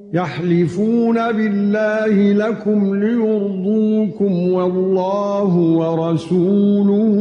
يحلفون بالله لكم ليرضوكم والله ورسوله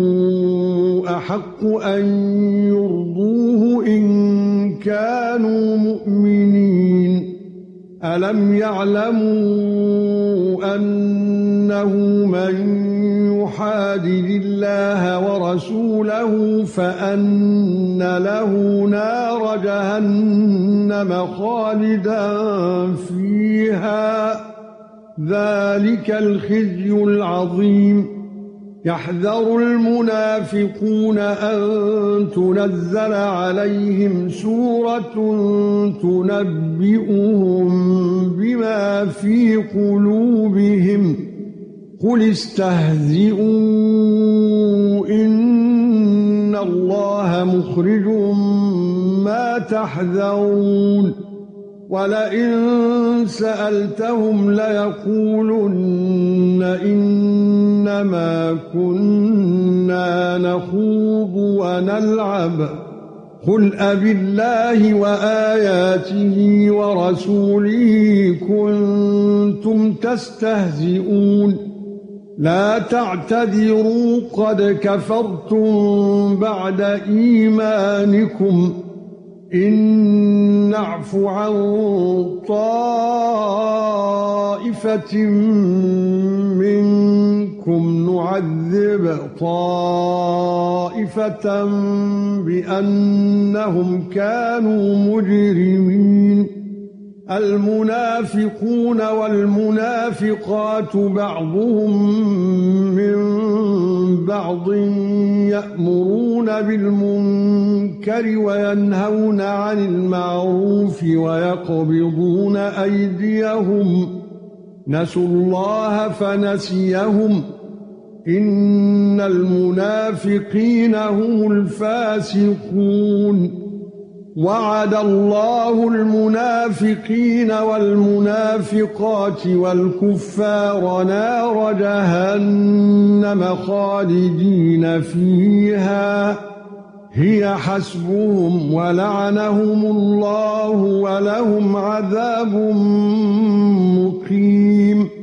أحق أن يرضوه إن كانوا مؤمنين ألم يعلموا أنه من يحادد الله ورسوله فأن له نار جهنم خالدا فيها ذلك الخزي العظيم يحذر المنافقون أن تنزل عليهم سورة تنبئهم بما في قلوبهم قل استهزئوا إن الله مخرج ما تحذرون ولئن سألتهم ليقولن إنما كنا نخوض ونلعب قل أبالله وآياته ورسوله كنتم تستهزئون لا تعتذروا قد كفرتم بعد إيمانكم إن نعف عن طائفة منكم نعذب طائفة بأنهم كانوا مجرمين المنافقون والمنافقات بعضهم من بعض يأمرون بالمنكر وينهون عن المعروف ويقبضون أيديهم نسوا الله فنسيهم إن المنافقين هم الفاسقون وعد الله المنافقين والمنافقات والكفار نار جهنم خالدين فيها هي حسبهم ولعنهم الله ولهم عذاب مقيم